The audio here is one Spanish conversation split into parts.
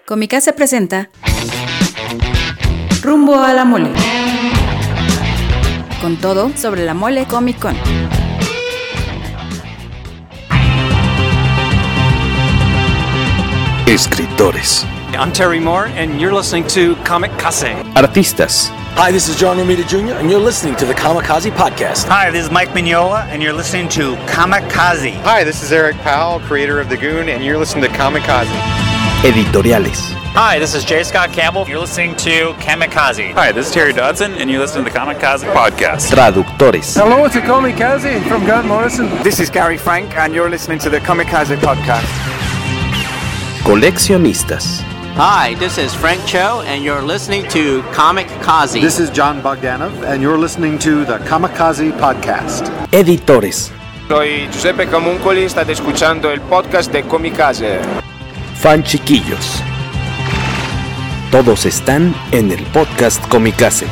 Comicase presenta Rumbo a la Mole, con todo sobre la Mole Comic Con. Escritores. I'm Terry Moore, and you're listening to Comicase. Artistas. Hi, this is John Romita Jr., and you're listening to the Kamikaze Podcast. Hi, this is Mike Mignola, and you're listening to Kamikaze. Hi, this is Eric Powell, creator of The Goon, and you're listening to Kamikaze. Editoriales. Hi, this is J. Scott Campbell. You're listening to Kamikaze. Hi, this is Terry Dodson, and you're listening to the Kamikaze Podcast. Traductores. Hello, it's Kamikaze from Grant Morrison. This is Gary Frank, and you're listening to the Kamikaze Podcast. Coleccionistas. Hi, this is Frank Cho, and you're listening to Comicase. This is John Bogdanov, and you're listening to the Kamikaze Podcast. Editores. Soy Giuseppe Camuncoli, state escuchando el podcast de Comicase. Fan chiquillos. Todos están en el podcast Comicase.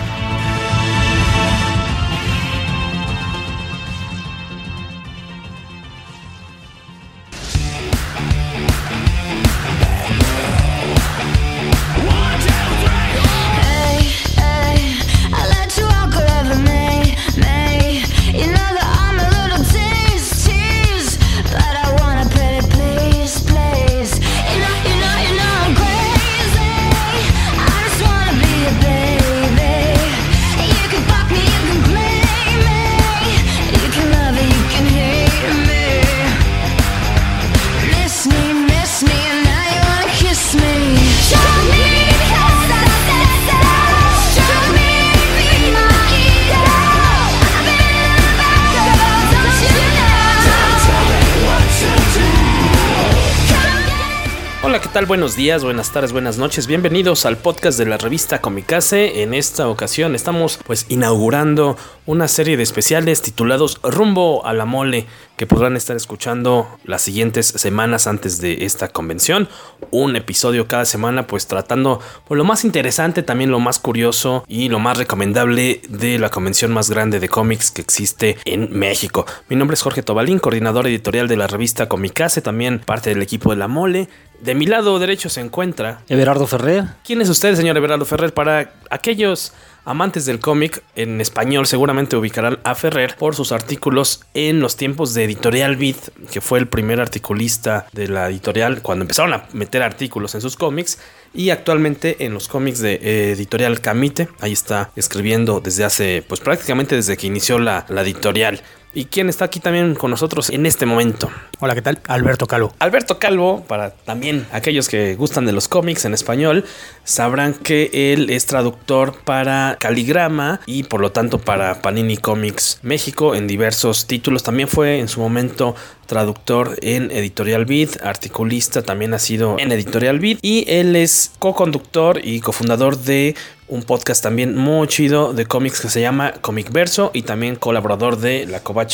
Hola, ¿qué tal? Buenos días, buenas tardes, buenas noches. Bienvenidos al podcast de la revista Comicase. En esta ocasión estamos inaugurando una serie de especiales titulados Rumbo a la Mole, que podrán estar escuchando las siguientes semanas antes de esta convención. Un episodio cada semana, tratando lo más interesante, también lo más curioso y lo más recomendable de la convención más grande de cómics que existe en México. Mi nombre es Jorge Tobalín, coordinador editorial de la revista Comicase, también parte del equipo de la Mole. De mi lado derecho se encuentra Everardo Ferrer. ¿Quién es usted, señor Everardo Ferrer? Para aquellos amantes del cómic en español, seguramente ubicarán a Ferrer por sus artículos en los tiempos de Editorial Vid, que fue el primer articulista de la editorial cuando empezaron a meter artículos en sus cómics, y actualmente en los cómics de Editorial Camite. Ahí está escribiendo desde hace, prácticamente desde que inició la editorial. ¿Y quién está aquí también con nosotros en este momento? Hola, ¿qué tal? Alberto Calvo. Alberto Calvo, para también aquellos que gustan de los cómics en español, sabrán que él es traductor para Caligrama y por lo tanto para Panini Comics México en diversos títulos. También fue en su momento traductor en Editorial Vid, articulista también ha sido en Editorial Vid, y él es co-conductor y cofundador de un podcast también muy chido de cómics que se llama Comicverso, y también colaborador de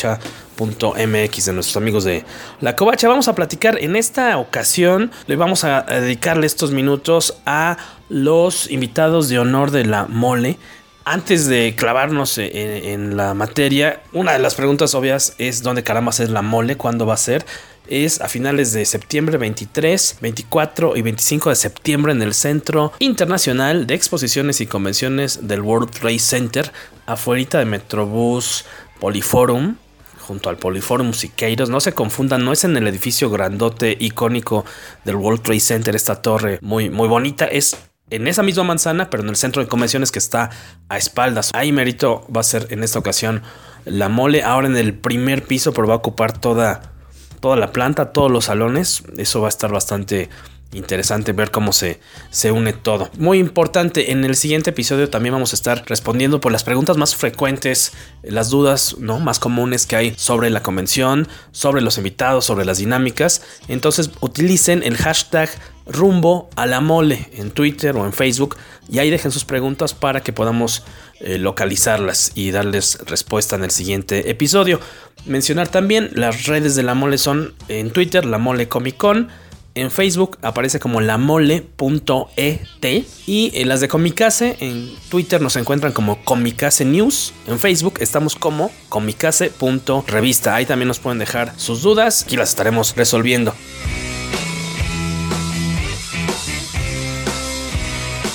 lacovacha.mx, de nuestros amigos de La Covacha. Vamos a platicar en esta ocasión, le vamos a dedicarle estos minutos a los invitados de honor de la Mole. Antes de clavarnos en la materia, una de las preguntas obvias es ¿dónde caramba es la Mole? ¿Cuándo va a ser? Es a finales de septiembre, 23, 24 y 25 de septiembre en el Centro Internacional de Exposiciones y Convenciones del World Trade Center, afuerita de Metrobús Poliforum, junto al Poliforum Siqueiros. No se confundan, no es en el edificio grandote icónico del World Trade Center, esta torre muy, muy bonita, es en esa misma manzana, pero en el centro de convenciones que está a espaldas. Ahí merito va a ser en esta ocasión la Mole, ahora en el primer piso, pero va a ocupar toda la planta, todos los salones. Eso va a estar bastante interesante ver cómo se une todo. Muy importante, en el siguiente episodio también vamos a estar respondiendo por las preguntas más frecuentes, las dudas más comunes que hay sobre la convención, sobre los invitados, sobre las dinámicas. Entonces utilicen el hashtag Rumbo a la Mole en Twitter o en Facebook y ahí dejen sus preguntas para que podamos localizarlas y darles respuesta en el siguiente episodio. Mencionar también las redes de la Mole son en Twitter, La Mole Comic Con. En Facebook aparece como lamole.et y las de Comicase en Twitter nos encuentran como Comicase News. En Facebook estamos como comicase.revista. Ahí también nos pueden dejar sus dudas y las estaremos resolviendo.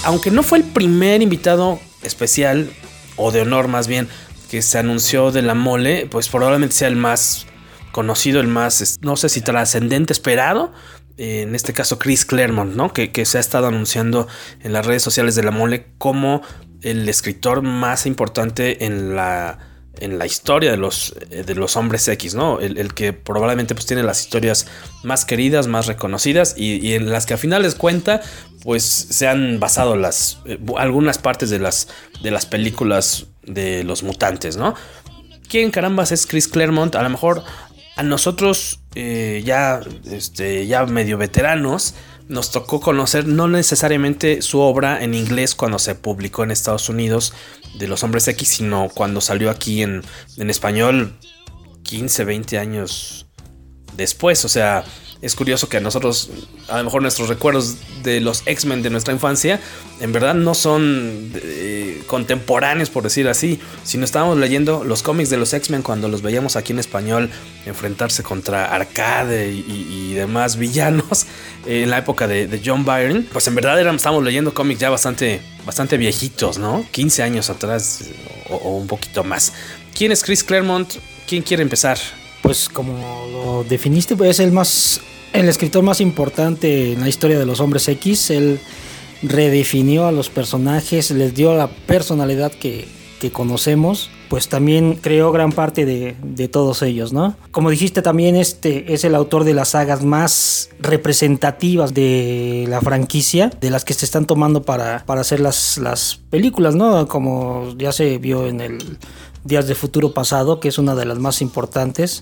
aunque no fue el primer invitado especial, o de honor más bien, que se anunció de la mole, pues probablemente sea el más conocido, el más, no sé si trascendente, esperado. En este caso Chris Claremont, ¿no? Que se ha estado anunciando en las redes sociales de la mole como el escritor más importante en la historia de los hombres X, ¿no? El que probablemente pues tiene las historias más queridas, más reconocidas y en las que a finales cuenta pues se han basado algunas partes de las películas de los mutantes, ¿no? ¿Quién carambas es Chris Claremont? A lo mejor a nosotros ya medio veteranos nos tocó conocer no necesariamente su obra en inglés cuando se publicó en Estados Unidos de los Hombres X, sino cuando salió aquí en español 15, 20 años después. O sea, es curioso que a nosotros, a lo mejor nuestros recuerdos de los X-Men de nuestra infancia, en verdad no son contemporáneos, por decir así, sino estábamos leyendo los cómics de los X-Men cuando los veíamos aquí en español enfrentarse contra Arcade y demás villanos en la época de John Byrne. Pues en verdad estábamos leyendo cómics ya bastante viejitos, ¿no? 15 años atrás o un poquito más. ¿Quién es Chris Claremont? ¿Quién quiere empezar? Pues como lo definiste, pues es el escritor más importante en la historia de los Hombres X. Él redefinió a los personajes, les dio la personalidad que conocemos, pues también creó gran parte de todos ellos, ¿no? Como dijiste, también es el autor de las sagas más representativas de la franquicia, de las que se están tomando para hacer las películas, ¿no? Como ya se vio en el Días de Futuro Pasado, que es una de las más importantes,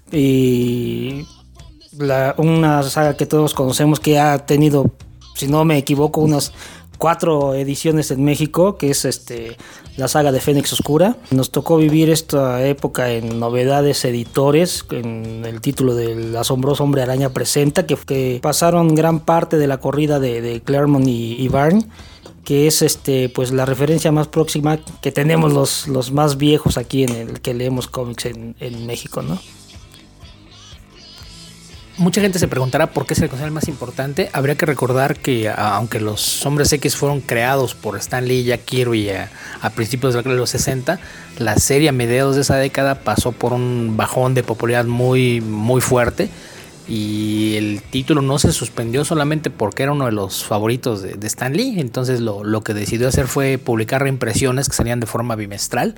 y una saga que todos conocemos, que ha tenido, si no me equivoco, unas 4 ediciones en México, que es la saga de Fénix Oscura. Nos tocó vivir esta época en Novedades Editores, en el título del asombroso Hombre Araña Presenta, que pasaron gran parte de la corrida de Claremont y Byrne, que es pues la referencia más próxima que tenemos los más viejos aquí en el que leemos cómics en México, ¿no? Mucha gente se preguntará por qué se le considera el más importante. Habría que recordar que aunque los Hombres X fueron creados por Stan Lee y Jack Kirby a principios de los 60, la serie a mediados de esa década pasó por un bajón de popularidad muy, muy fuerte. Y el título no se suspendió solamente porque era uno de los favoritos de Stan Lee. Entonces lo que decidió hacer fue publicar reimpresiones que salían de forma bimestral.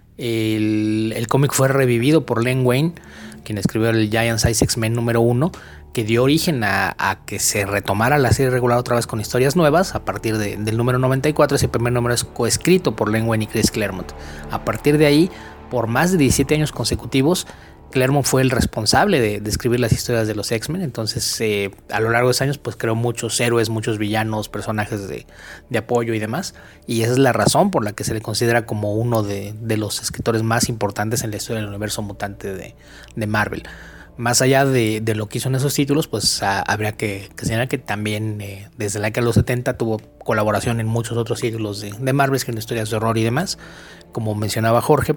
El cómic fue revivido por Len Wein, quien escribió el Giant Size X-Men número 1, que dio origen a que se retomara la serie regular otra vez con historias nuevas. A partir del número 94, ese primer número es coescrito por Len Wein y Chris Claremont. A partir de ahí, por más de 17 años consecutivos, Claremont fue el responsable de escribir las historias de los X-Men. Entonces a lo largo de esos años pues creó muchos héroes, muchos villanos, personajes de apoyo y demás, y esa es la razón por la que se le considera como uno de los escritores más importantes en la historia del universo mutante de Marvel. Más allá de lo que hizo en esos títulos, pues habría que señalar que también desde la década de los 70 tuvo colaboración en muchos otros títulos de Marvel, escribiendo historias de horror y demás. Como mencionaba Jorge,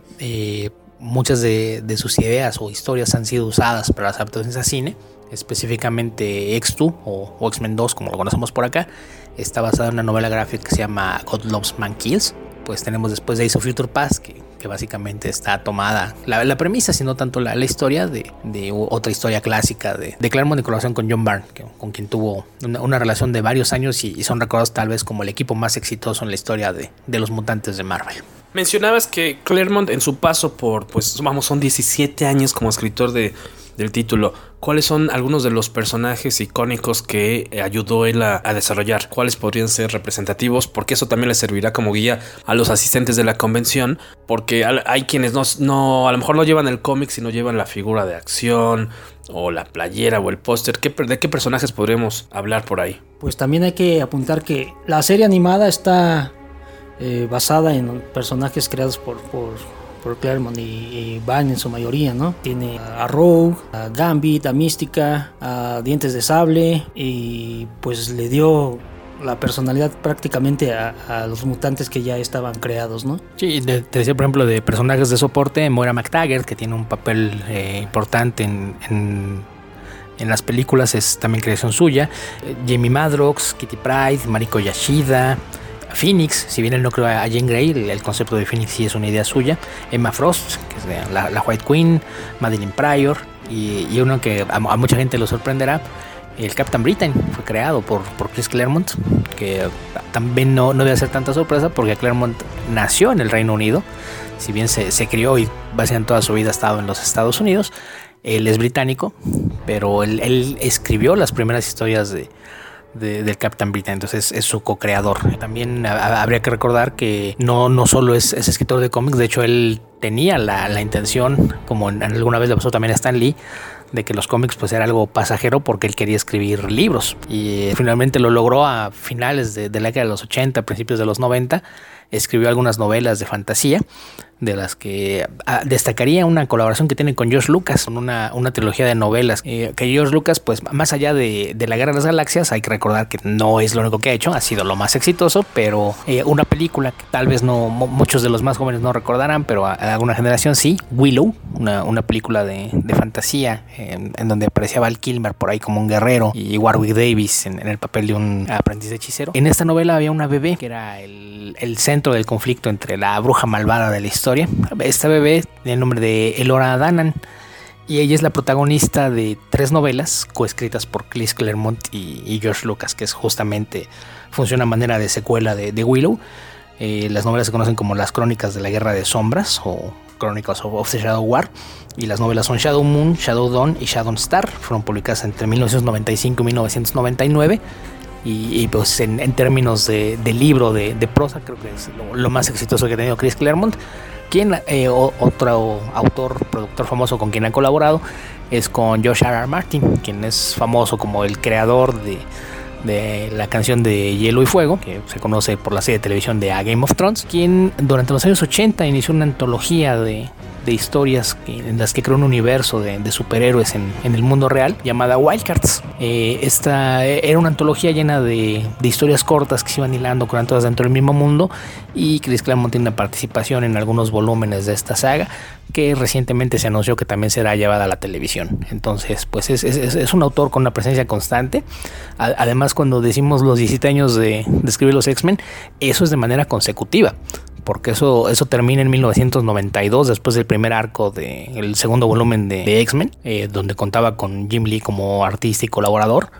muchas de sus ideas o historias han sido usadas para las adaptaciones a cine, específicamente X2 o X-Men 2, como lo conocemos por acá. Está basada en una novela gráfica que se llama God Loves Man Kills. Pues tenemos después Days of Future Past, que básicamente está tomada la premisa, sino tanto la historia de otra historia clásica de Claremont en colaboración con John Byrne, con quien tuvo una relación de varios años y son recordados tal vez como el equipo más exitoso en la historia de los mutantes de Marvel. Mencionabas que Claremont en su paso por, son 17 años como escritor del título. ¿Cuáles son algunos de los personajes icónicos que ayudó él a desarrollar? ¿Cuáles podrían ser representativos? Porque eso también le servirá como guía a los asistentes de la convención, porque hay quienes no a lo mejor no llevan el cómic, sino llevan la figura de acción o la playera o el póster. ¿De qué personajes podríamos hablar por ahí? Pues también hay que apuntar que la serie animada está basada en personajes creados por Claremont y Byrne en su mayoría, ¿no? Tiene a Rogue, a Gambit, a Mística, a Dientes de Sable, y pues le dio la personalidad prácticamente a los mutantes que ya estaban creados, ¿no? Sí, te decía por ejemplo de personajes de soporte, Moira McTaggart, que tiene un papel importante en las películas, es también creación suya. Jamie Madrox, Kitty Pryde, Mariko Yashida, Phoenix, si bien él no creó a Jean Grey, el concepto de Phoenix sí es una idea suya. Emma Frost, que es la White Queen, Madeline Pryor, y uno que a mucha gente lo sorprenderá, el Captain Britain, fue creado por Chris Claremont, que también no debe ser tanta sorpresa porque Claremont nació en el Reino Unido, si bien se crió y básicamente toda su vida ha estado en los Estados Unidos. Él es británico, pero él escribió las primeras historias del Captain Britain, entonces es su co-creador. También habría que recordar que no solo es escritor de cómics, de hecho él tenía la intención, como alguna vez le pasó también a Stan Lee, de que los cómics pues era algo pasajero porque él quería escribir libros, y finalmente lo logró a finales de la década de los 80, principios de los 90. Escribió algunas novelas de fantasía, de las que destacaría una colaboración que tiene con George Lucas, con una trilogía de novelas, que George Lucas, pues más allá de la Guerra de las Galaxias, hay que recordar que no es lo único que ha hecho, ha sido lo más exitoso, pero una película que tal vez no muchos de los más jóvenes no recordarán, pero a alguna generación sí, Willow, una película de fantasía en donde aparecía Val Kilmer por ahí como un guerrero y Warwick Davis en el papel de un aprendiz de hechicero. En esta novela había una bebé que era el centro del conflicto entre la bruja malvada de la historia. Esta bebé tiene el nombre de Elora Danan y ella es la protagonista de 3 novelas coescritas por Chris Claremont y George Lucas, que es justamente funciona a manera de secuela de Willow. Las novelas se conocen como las Crónicas de la Guerra de Sombras o Chronicles of the Shadow War, y las novelas son Shadow Moon, Shadow Dawn y Shadow Star. Fueron publicadas entre 1995 y 1999. Y pues en términos de libro, de prosa, creo que es lo más exitoso que ha tenido Chris Claremont. Quien otro autor, productor famoso con quien ha colaborado es con George R.R. Martin, quien es famoso como el creador de la canción de Hielo y Fuego, que se conoce por la serie de televisión de A Game of Thrones, quien durante los años 80 inició una antología de historias en las que creó un universo de superhéroes en el mundo real llamada Wildcats. Esta era una antología llena de historias cortas que se iban hilando con todas dentro del mismo mundo, y Chris Claremont tiene una participación en algunos volúmenes de esta saga que recientemente se anunció que también será llevada a la televisión. Entonces pues es un autor con una presencia constante. Además, cuando decimos los 17 años de escribir los X-Men, eso es de manera consecutiva, porque eso termina en 1992, después del primer arco del segundo volumen de X-Men, donde contaba con Jim Lee como artista y colaborador.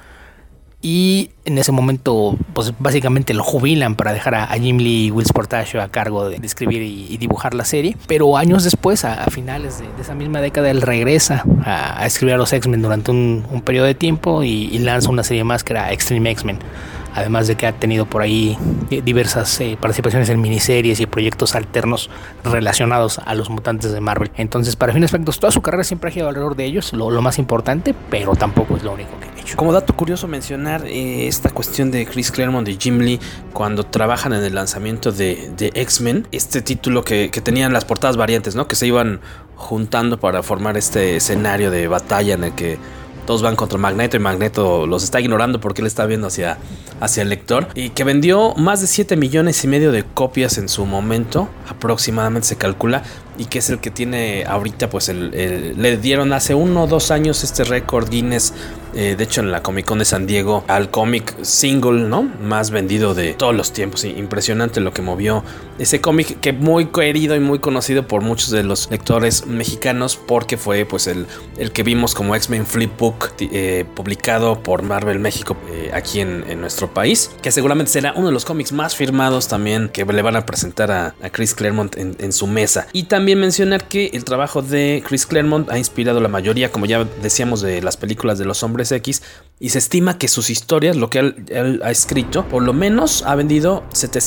Y en ese momento, pues básicamente lo jubilan para dejar a Jim Lee y Will Sportacio a cargo de escribir y dibujar la serie. Pero años después, a finales de esa misma década, él regresa a escribir a los X-Men durante un periodo de tiempo y lanza una serie más que era Extreme X-Men. Además de que ha tenido por ahí diversas participaciones en miniseries y proyectos alternos relacionados a los mutantes de Marvel. Entonces, para fines prácticos, toda su carrera siempre ha girado alrededor de ellos, lo más importante, pero tampoco es lo único que ha hecho. Como dato curioso mencionar esta cuestión de Chris Claremont y Jim Lee cuando trabajan en el lanzamiento de X-Men, este título que tenían las portadas variantes, ¿no? Que se iban juntando para formar este escenario de batalla en el que todos van contra Magneto y Magneto los está ignorando porque él está viendo hacia el lector, y que vendió más de 7 millones y medio de copias en su momento, aproximadamente se calcula, y que es el que tiene ahorita, pues le dieron hace 1 o 2 años este récord Guinness, de hecho en la Comic Con de San Diego, al cómic single, ¿no?, más vendido de todos los tiempos. Impresionante lo que movió ese cómic, que muy querido y muy conocido por muchos de los lectores mexicanos, porque fue pues el que vimos como X-Men Flipbook, publicado por Marvel México aquí en nuestro país, que seguramente será uno de los cómics más firmados también que le van a presentar a Chris Claremont en su mesa. Y también mencionar que el trabajo de Chris Claremont ha inspirado la mayoría, como ya decíamos, de las películas de los Hombres X, y se estima que sus historias, lo que él ha escrito, por lo menos ha vendido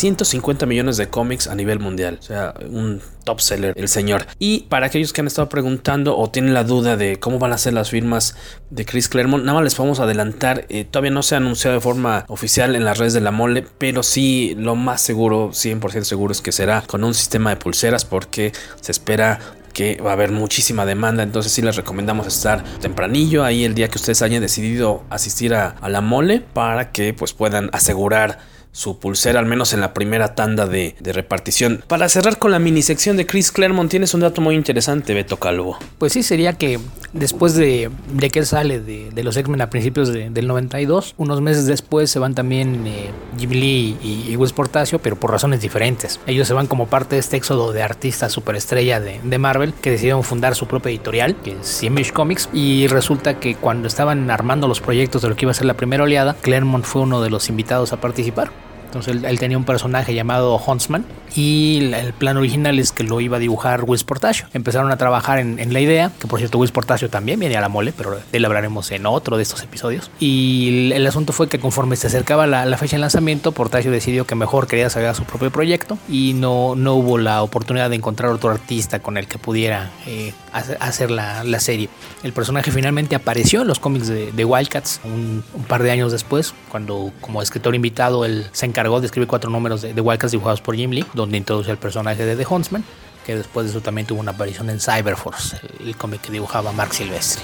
750 millones de cómics a nivel mundial. O sea, un top seller el señor. Y para aquellos que han estado preguntando o tienen la duda de cómo van a ser las firmas de Chris Claremont, nada más les podemos adelantar, todavía no se ha anunciado de forma oficial en las redes de La Mole, pero sí, lo más seguro, 100% seguro, es que será con un sistema de pulseras, porque se espera que va a haber muchísima demanda. Entonces sí les recomendamos estar tempranillo ahí el día que ustedes hayan decidido asistir a La Mole, para que pues puedan asegurar su pulsera, al menos en la primera tanda de repartición. Para cerrar con la minisección de Chris Claremont, tienes un dato muy interesante, Beto Calvo. Pues sí, sería que después de que él sale de los X-Men a principios del 92, unos meses después se van también Jim Lee y Whis Portacio, pero por razones diferentes. Ellos se van como parte de este éxodo de artistas superestrella de Marvel, que decidieron fundar su propia editorial, que es Image Comics, y resulta que cuando estaban armando los proyectos de lo que iba a ser la primera oleada, Claremont fue uno de los invitados a participar. Entonces él tenía un personaje llamado Huntsman y el plan original es que lo iba a dibujar Whis Portacio. Empezaron a trabajar en la idea, que por cierto Whis Portacio también viene a la mole, pero de él hablaremos en otro de estos episodios. Y el asunto fue que conforme se acercaba la fecha de lanzamiento, Portacio decidió que mejor quería sacar su propio proyecto y no hubo la oportunidad de encontrar otro artista con el que pudiera hacer la serie. El personaje finalmente apareció en los cómics de Wildcats un par de años después, cuando como escritor invitado él se encargó de escribir 4 números de Wildcats dibujados por Jim Lee, donde introduce el personaje de The Huntsman, que después de eso también tuvo una aparición en Cyberforce, el cómic que dibujaba Mark Silvestri.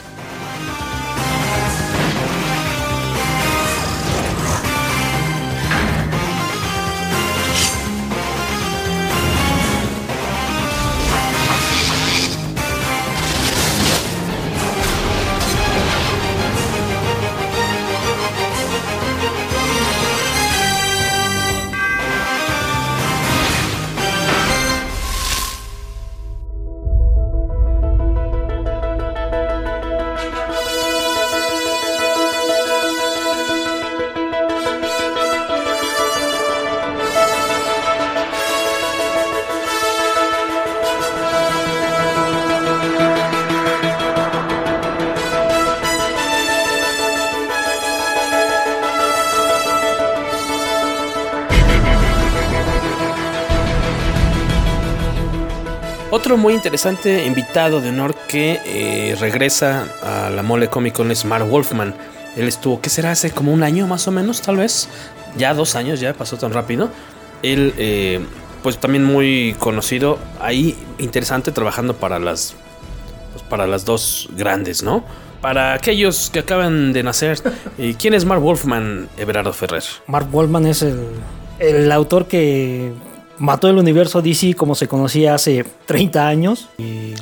Otro muy interesante invitado de honor que regresa a la Mole Comic Con es Marv Wolfman. Él estuvo, ¿qué será? Hace como un año más o menos, tal vez. Ya 2 años, ya pasó tan rápido. Él, pues también muy conocido. Ahí, interesante, trabajando para las 2 grandes, ¿no? Para aquellos que acaban de nacer, ¿quién es Marv Wolfman, Everardo Ferrer? Marv Wolfman es el autor que mató el universo DC como se conocía hace 30 años y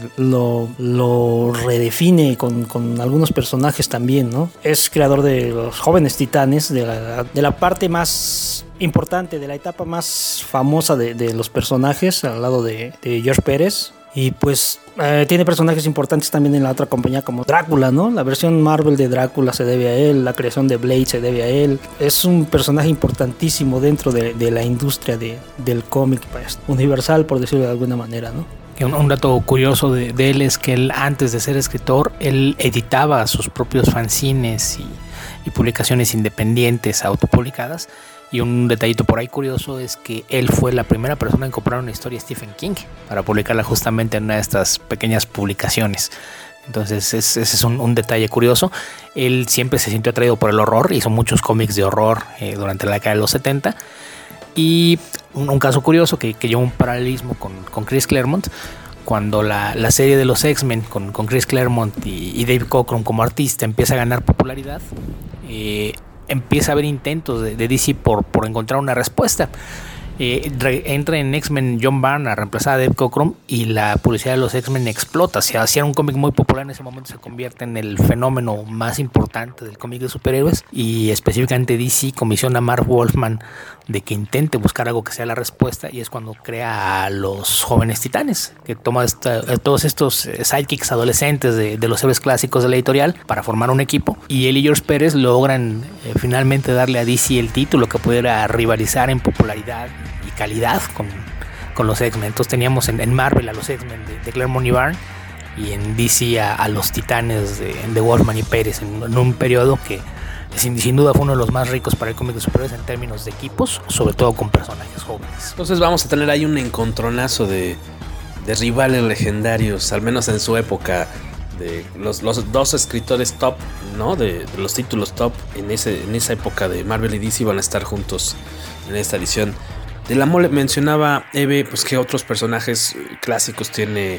lo redefine con algunos personajes también, ¿no? Es creador de los Jóvenes Titanes, de la parte más importante, de la etapa más famosa de los personajes, al lado de George Pérez. Y pues tiene personajes importantes también en la otra compañía como Drácula, ¿no? La versión Marvel de Drácula se debe a él, la creación de Blade se debe a él. Es un personaje importantísimo dentro de la industria del cómic universal, por decirlo de alguna manera, ¿no? Un dato curioso de él es que él, antes de ser escritor, él editaba sus propios fanzines y publicaciones independientes autopublicadas. Y un detallito por ahí curioso es que él fue la primera persona en comprar una historia de Stephen King para publicarla justamente en una de estas pequeñas publicaciones. Entonces ese es un detalle curioso. Él siempre se sintió atraído por el horror, hizo muchos cómics de horror durante la década de los 70. Y un caso curioso que lleva un paralelismo con Chris Claremont. Cuando la serie de los X-Men con Chris Claremont y Dave Cockrum como artista empieza a ganar popularidad, empieza a haber intentos de DC por encontrar una respuesta. Entra en X-Men John Byrne a reemplazar a Dave Cockrum y la publicidad de los X-Men explota. Si hacía un cómic muy popular en ese momento, se convierte en el fenómeno más importante del cómic de superhéroes, y específicamente DC comisiona a Marv Wolfman de que intente buscar algo que sea la respuesta, y es cuando crea a los Jóvenes Titanes, que toma todos estos sidekicks adolescentes de los héroes clásicos de la editorial para formar un equipo, y él y George Pérez logran finalmente darle a DC el título que pudiera rivalizar en popularidad y calidad con los X-Men. Entonces teníamos en Marvel a los X-Men de Claremont y Byrne, y en DC a los Titanes de Wolfman y Pérez, en un periodo que sin duda fue uno de los más ricos para el cómic de superhéroes en términos de equipos, sobre todo con personajes jóvenes. Entonces vamos a tener ahí un encontronazo de rivales legendarios, al menos en su época, de los 2 escritores top, ¿no? De los títulos top en esa época de Marvel y DC van a estar juntos en esta edición de la Mole. Mencionaba Eve, pues que otros personajes clásicos tiene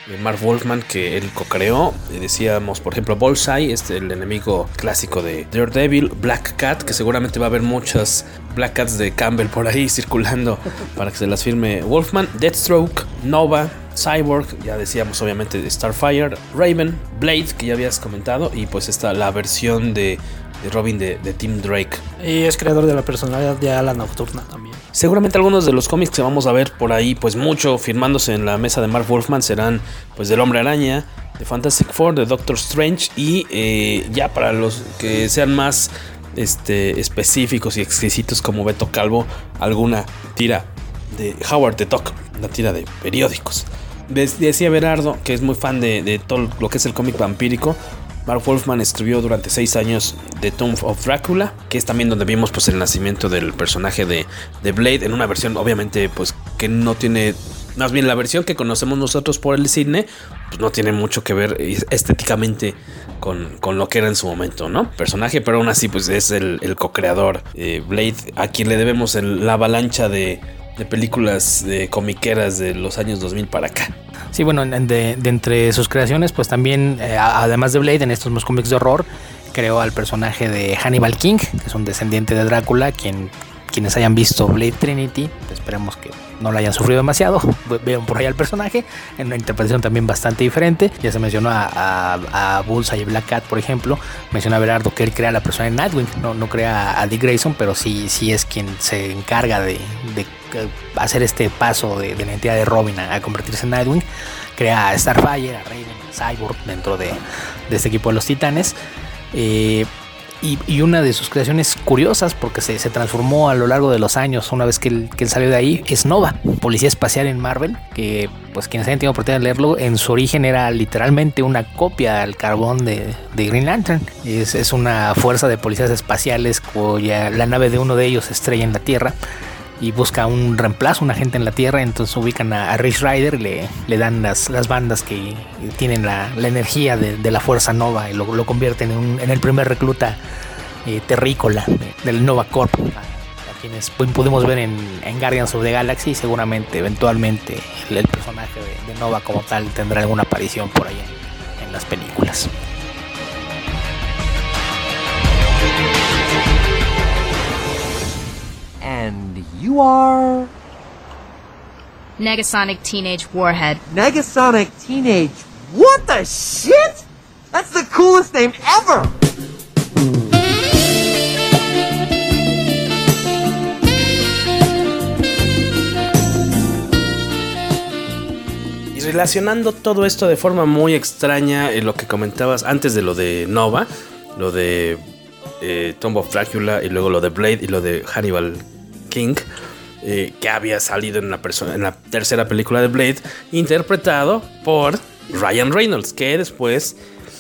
Marv Wolfman, que él co-creó. Decíamos, por ejemplo, Bullseye, el enemigo clásico de Daredevil. Black Cat, que seguramente va a haber muchas Black Cats de Campbell por ahí circulando para que se las firme Wolfman. Deathstroke, Nova, Cyborg, ya decíamos obviamente de Starfire, Raven, Blade, que ya habías comentado, y pues está la versión de Robin de Tim Drake. Y es creador de la personalidad de Ala Nocturna también. Seguramente algunos de los cómics que vamos a ver por ahí, pues mucho firmándose en la mesa de Marv Wolfman, serán pues del Hombre Araña, de Fantastic Four, de Doctor Strange, y ya para los que sean más específicos y exquisitos como Beto Calvo, alguna tira de Howard the Duck, una tira de periódicos. Decía Berardo, que es muy fan de todo lo que es el cómic vampírico. Marv Wolfman escribió durante 6 años The Tomb of Dracula, que es también donde vimos pues el nacimiento del personaje de Blade, en una versión obviamente pues que no tiene, más bien la versión que conocemos nosotros por el cine, pues no tiene mucho que ver estéticamente con lo que era en su momento, ¿no? Personaje, pero aún así pues es el co-creador Blade, a quien le debemos la avalancha de películas de comiqueras de los años 2000 para acá. Sí, bueno, de entre sus creaciones, pues también, además de Blade, en estos mismos cómics de horror, creó al personaje de Hannibal King, que es un descendiente de Drácula, quienes hayan visto Blade Trinity, esperemos que no lo hayan sufrido demasiado, vean por ahí al personaje, en una interpretación también bastante diferente. Ya se mencionó a Bullseye y Black Cat, por ejemplo. Menciona a Berardo que él crea la persona de Nightwing, no crea a Dick Grayson, pero sí es quien se encarga de hacer este paso de la identidad de Robin a convertirse en Nightwing. Crea a Starfire, a Raven, a Cyborg dentro de este equipo de los Titanes. Y una de sus creaciones curiosas, porque se transformó a lo largo de los años, una vez que él salió de ahí, es Nova, policía espacial en Marvel, que pues quienes hayan tenido oportunidad de leerlo, en su origen era literalmente una copia al carbón de Green Lantern. Es una fuerza de policías espaciales cuya la nave de uno de ellos se estrella en la Tierra y busca un reemplazo, un agente en la Tierra. Entonces ubican a Rich Rider y le dan las bandas que tienen la energía de la fuerza Nova y lo convierten en el primer recluta terrícola del Nova Corp, a quienes pudimos ver en Guardians of the Galaxy, y seguramente eventualmente el personaje de Nova como tal tendrá alguna aparición por ahí en las películas. And you are... Negasonic Teenage Warhead. Negasonic Teenage... What the shit? That's the coolest name ever! Y relacionando todo esto de forma muy extraña, lo que comentabas antes de lo de Nova, lo de Tomb of Dracula, y luego lo de Blade y lo de Hannibal King, que había salido en la tercera película de Blade, interpretado por Ryan Reynolds, que después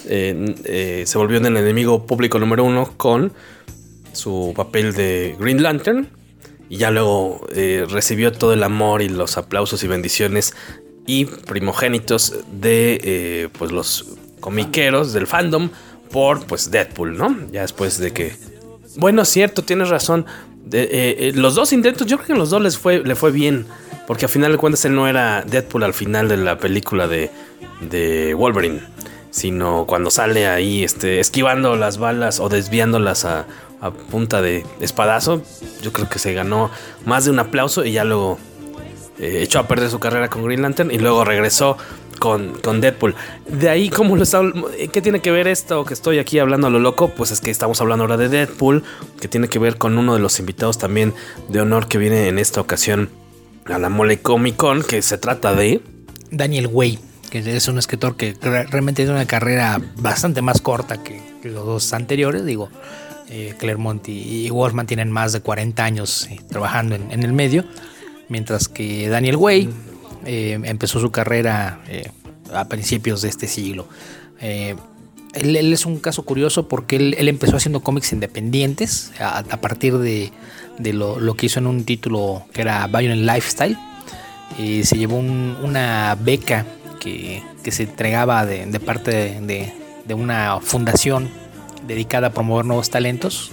se volvió en el enemigo público número 1 con su papel de Green Lantern, y ya luego recibió todo el amor y los aplausos y bendiciones y primogénitos de pues los comiqueros del fandom por pues Deadpool, ¿no? Ya después de que... Bueno, cierto, tienes razón. Los dos intentos, yo creo que a los dos le fue bien, porque a final de cuentas él no era Deadpool al final de la película de Wolverine, sino cuando sale ahí esquivando las balas o desviándolas a punta de espadazo. Yo creo que se ganó más de un aplauso y ya luego echó a perder su carrera con Green Lantern y luego regresó con Deadpool. De ahí, ¿qué tiene que ver esto que estoy aquí hablando a lo loco? Pues es que estamos hablando ahora de Deadpool, que tiene que ver con uno de los invitados también de honor que viene en esta ocasión a la Mole Comic Con, que se trata de Daniel Way, que es un escritor que realmente tiene una carrera bastante más corta que los dos anteriores. Digo, Claremont y Wolfman tienen más de 40 años trabajando en el medio, mientras que Daniel Way empezó su carrera a principios de este siglo. Él es un caso curioso porque él empezó haciendo cómics independientes a partir de lo que hizo en un título que era Violent Lifestyle. Se llevó una beca que se entregaba de parte de una fundación dedicada a promover nuevos talentos,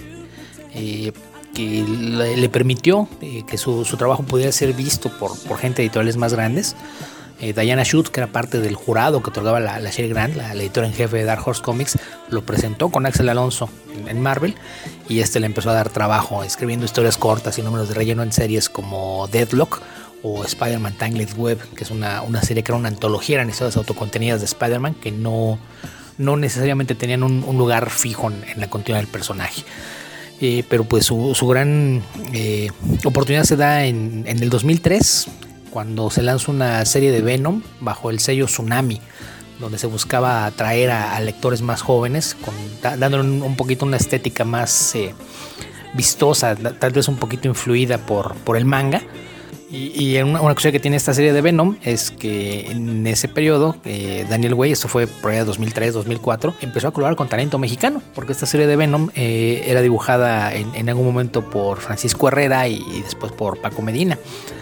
que le permitió que su trabajo pudiera ser visto por gente de editoriales más grandes. Diana Schutz, que era parte del jurado que otorgaba la serie Grant, la editora en jefe de Dark Horse Comics, lo presentó con Axel Alonso en Marvel, y le empezó a dar trabajo escribiendo historias cortas y números de relleno en series como Deadlock o Spider-Man Tangled Web, que es una serie que era una antología, eran historias autocontenidas de Spider-Man que no necesariamente tenían un lugar fijo en la continuidad del personaje. Pero pues su gran oportunidad se da en el 2003, cuando se lanza una serie de Venom bajo el sello Tsunami, donde se buscaba atraer a lectores más jóvenes, dándole un poquito una estética más vistosa, tal vez un poquito influida por el manga. Y una cosa que tiene esta serie de Venom es que en ese periodo Daniel Way, esto fue por allá 2003-2004, empezó a colaborar con talento mexicano, porque esta serie de Venom era dibujada en algún momento por Francisco Herrera y después por Paco Medina.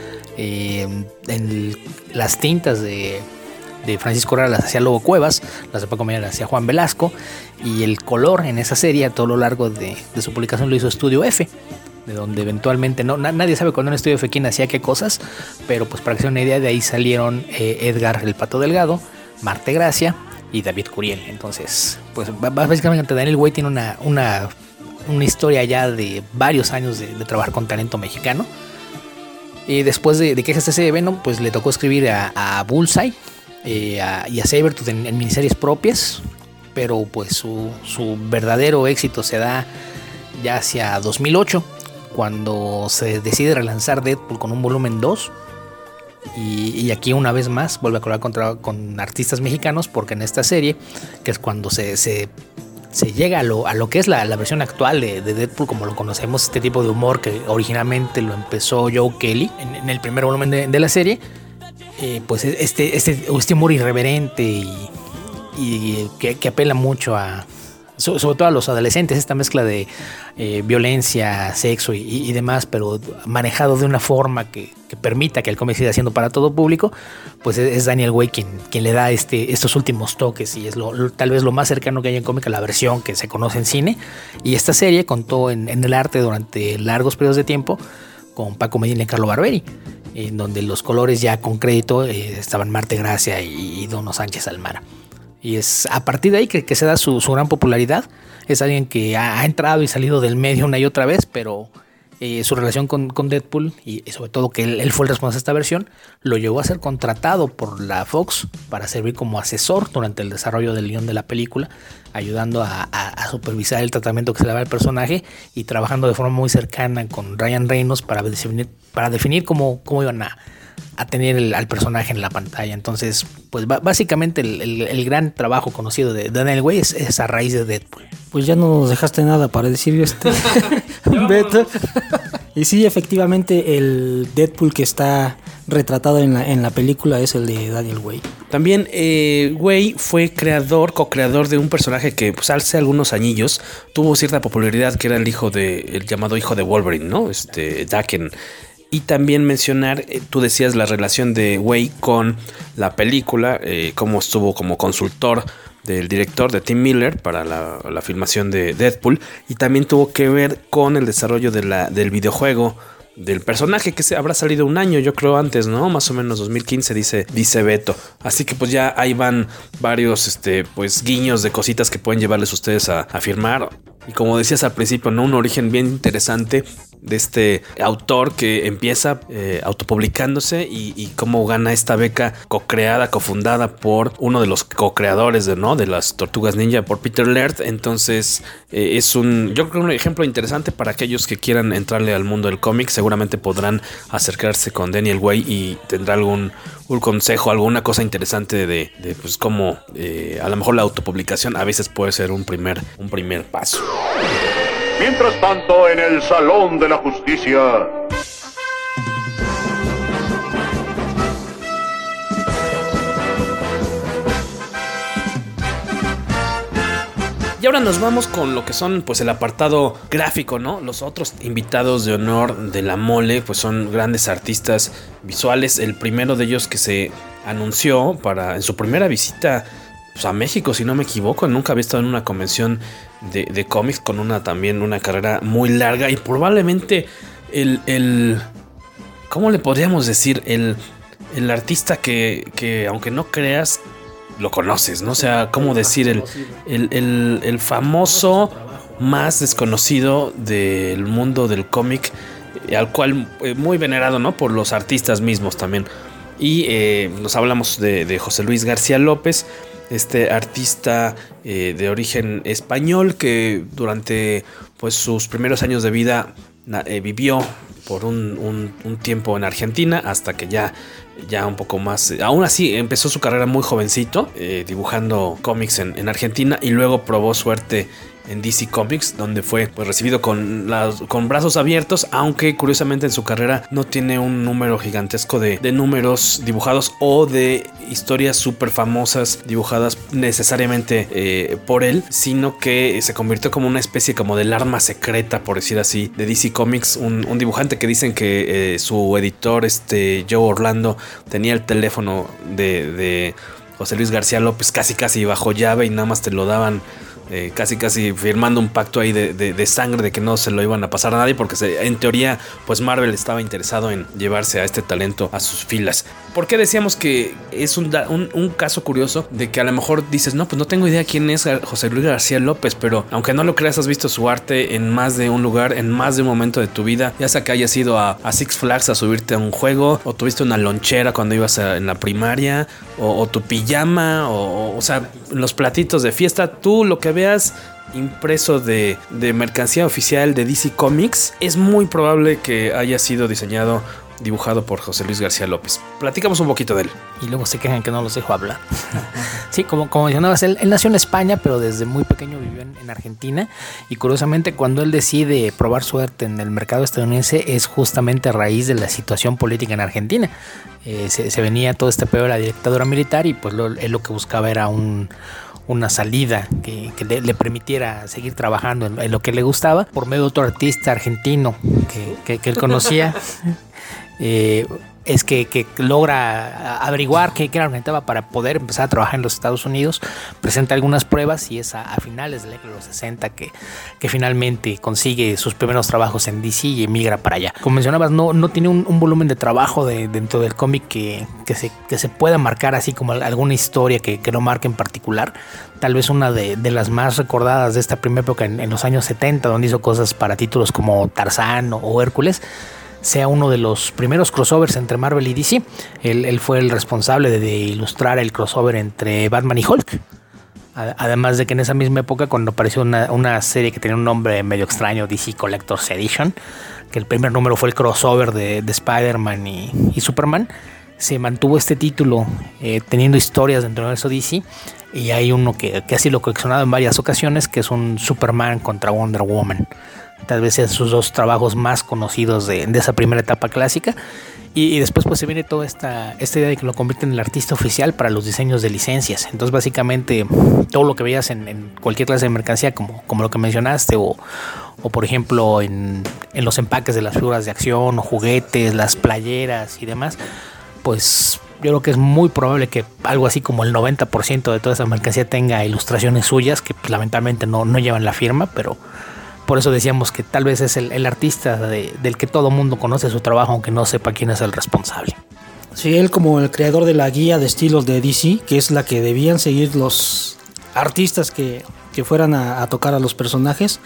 Las tintas de Francisco Herrera las hacía Lobo Cuevas, las de Paco Medina las hacía Juan Velasco, y el color en esa serie a todo lo largo de su publicación lo hizo Estudio F, de donde eventualmente nadie sabe cuando en Estudio F quién hacía qué cosas, pero pues para que se den una idea, de ahí salieron Edgar el Pato Delgado, Marte Gracia y David Curiel. Entonces pues básicamente Daniel Way tiene una historia ya de varios años de trabajar con talento mexicano. Y después de que esta serie de Venom, pues le tocó escribir a Bullseye y a Sabretooth en miniseries propias, pero pues su verdadero éxito se da ya hacia 2008, cuando se decide relanzar Deadpool con un volumen 2, y aquí una vez más vuelve a colaborar con artistas mexicanos, porque en esta serie, que es cuando se llega a lo que es la versión actual de Deadpool como lo conocemos, este tipo de humor que originalmente lo empezó Joe Kelly en el primer volumen de la serie, pues este humor irreverente y que apela mucho sobre todo a los adolescentes, esta mezcla de violencia, sexo y demás, pero manejado de una forma que permita que el cómic siga siendo para todo público, pues es Daniel Way quien le da estos últimos toques, y es tal vez lo más cercano que hay en cómic a la versión que se conoce en cine. Y esta serie contó en el arte durante largos periodos de tiempo con Paco Medina y Carlo Barberi, en donde los colores ya con crédito estaban Marte Gracia y Dono Sánchez Almara. Y es a partir de ahí que se da su gran popularidad. Es alguien que ha entrado y salido del medio una y otra vez, pero su relación con Deadpool, y sobre todo que él fue el responsable de esta versión, lo llevó a ser contratado por la Fox para servir como asesor durante el desarrollo del guión de la película, ayudando a supervisar el tratamiento que se le daba al personaje y trabajando de forma muy cercana con Ryan Reynolds para definir cómo iban a tener al personaje en la pantalla. Entonces, pues básicamente el gran trabajo conocido de Daniel Way es a raíz de Deadpool. Pues ya no nos dejaste nada para decir Beto. Y sí, efectivamente el Deadpool que está retratado en la película es el de Daniel Way. También Way fue co-creador de un personaje que pues hace algunos añillos tuvo cierta popularidad, que era el llamado hijo de Wolverine, ¿no? Daken. Y también mencionar, tú decías la relación de Way con la película, cómo estuvo como consultor del director de Tim Miller para la filmación de Deadpool, y también tuvo que ver con el desarrollo del videojuego del personaje, que habrá salido un año, yo creo, antes, ¿no? Más o menos 2015, dice Beto. Así que pues ya ahí van varios pues guiños de cositas que pueden llevarles ustedes a firmar. Y como decías al principio, ¿no? Un origen bien interesante de este autor que empieza autopublicándose y cómo gana esta beca cofundada por uno de los co-creadores de las Tortugas Ninja, por Peter Laird. Entonces yo creo un ejemplo interesante para aquellos que quieran entrarle al mundo del cómic. Seguramente podrán acercarse con Daniel Way y tendrá un consejo, alguna cosa interesante de pues cómo a lo mejor la autopublicación a veces puede ser un primer paso. Mientras tanto, en el Salón de la Justicia. Y ahora nos vamos con lo que son pues el apartado gráfico, ¿no? Los otros invitados de honor de la mole pues son grandes artistas visuales. El primero de ellos que se anunció en su primera visita pues a México, si no me equivoco, nunca había estado en una convención de cómics, con también una carrera muy larga, y probablemente ¿cómo le podríamos decir? el artista que aunque no creas, lo conoces, ¿no? O sea, ¿cómo decir? El famoso más desconocido del mundo del cómic, al cual muy venerado, ¿no? Por los artistas mismos también. Y nos hablamos de José Luis García López, este artista de origen español que durante pues sus primeros años de vida vivió por un tiempo en Argentina hasta que ya un poco más. Aún así empezó su carrera muy jovencito dibujando cómics en Argentina y luego probó suerte en DC Comics, donde fue pues recibido con brazos abiertos, aunque curiosamente en su carrera no tiene un número gigantesco de números dibujados o de historias súper famosas dibujadas necesariamente por él, sino que se convirtió como una especie como del arma secreta, por decir así, de DC Comics, un dibujante que dicen que su editor Joe Orlando tenía el teléfono de José Luis García López casi bajo llave y nada más te lo daban casi firmando un pacto ahí de sangre, de que no se lo iban a pasar a nadie, porque en teoría pues Marvel estaba interesado en llevarse a este talento a sus filas. ¿Por qué decíamos que es un caso curioso de que a lo mejor dices, no, pues no tengo idea quién es José Luis García López, pero aunque no lo creas, has visto su arte en más de un lugar, en más de un momento de tu vida, ya sea que hayas ido a Six Flags a subirte a un juego, o tuviste una lonchera cuando ibas en la primaria, o tu pijama, o sea, los platitos de fiesta, tú lo que veas impreso de mercancía oficial de DC Comics, es muy probable que haya sido dibujado por José Luis García López. Platicamos un poquito de él. Y luego se quejan que no los dejo hablar. Sí, como mencionabas, él nació en España, pero desde muy pequeño vivió en Argentina. Y curiosamente, cuando él decide probar suerte en el mercado estadounidense, es justamente a raíz de la situación política en Argentina. Se venía todo este peor de la dictadura militar y pues él lo que buscaba era una salida que le permitiera seguir trabajando en lo que le gustaba por medio de otro artista argentino que él conocía. Es que logra averiguar qué era lo que necesitaba para poder empezar a trabajar en los Estados Unidos. Presenta algunas pruebas y es a finales de la década de los 60 que finalmente consigue sus primeros trabajos en DC y emigra para allá. Como mencionabas, no tiene un volumen de trabajo dentro del cómic que se pueda marcar así como alguna historia que lo marque en particular. Tal vez una de las más recordadas de esta primera época en los años 70, donde hizo cosas para títulos como Tarzán o Hércules, sea uno de los primeros crossovers entre Marvel y DC. Él fue el responsable de ilustrar el crossover entre Batman y Hulk. Además de que en esa misma época, cuando apareció una serie que tenía un nombre medio extraño, DC Collector's Edition, que el primer número fue el crossover de Spider-Man y Superman, se mantuvo este título teniendo historias dentro de eso DC. Y hay uno que así lo he coleccionado en varias ocasiones, que es un Superman contra Wonder Woman. Tal vez sean sus dos trabajos más conocidos de esa primera etapa clásica. Y después pues se viene toda esta idea de que lo convierten en el artista oficial para los diseños de licencias. Entonces básicamente todo lo que veías en cualquier clase de mercancía, como lo que mencionaste, o por ejemplo en los empaques de las figuras de acción o juguetes, las playeras y demás, pues yo creo que es muy probable que algo así como el 90% de toda esa mercancía tenga ilustraciones suyas que pues, lamentablemente no llevan la firma, pero por eso decíamos que tal vez es el artista del que todo mundo conoce su trabajo, aunque no sepa quién es el responsable. Sí, él como el creador de la guía de estilos de DC, que es la que debían seguir los artistas que fueran a tocar a los personajes.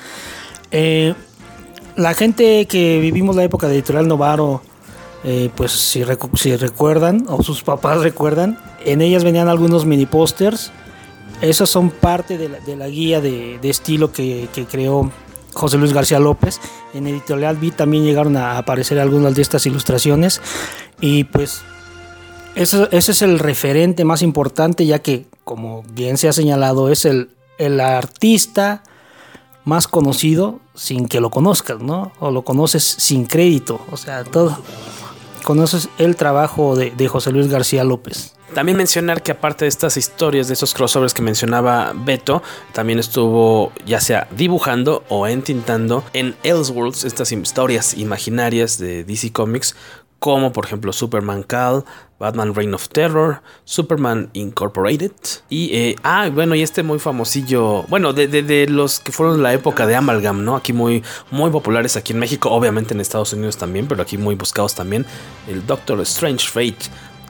La gente que vivimos la época de Editorial Novaro, pues si recuerdan, o sus papás recuerdan, en ellas venían algunos mini pósters. Esos son parte de la guía de estilo que creó José Luis García López. En Editorial B también llegaron a aparecer algunas de estas ilustraciones y pues ese es el referente más importante, ya que como bien se ha señalado es el artista más conocido sin que lo conozcas, ¿no? O lo conoces sin crédito, o sea, todo conoces el trabajo de José Luis García López. También mencionar que aparte de estas historias, de esos crossovers que mencionaba Beto, también estuvo ya sea dibujando o entintando en Elseworlds, estas historias imaginarias de DC Comics, como por ejemplo Superman Cal, Batman Reign of Terror, Superman Incorporated y bueno, y este muy famosillo, bueno, de los que fueron la época de Amalgam, ¿no? Aquí muy populares aquí en México, obviamente en Estados Unidos también, pero aquí muy buscados también, el Doctor Strange Fate,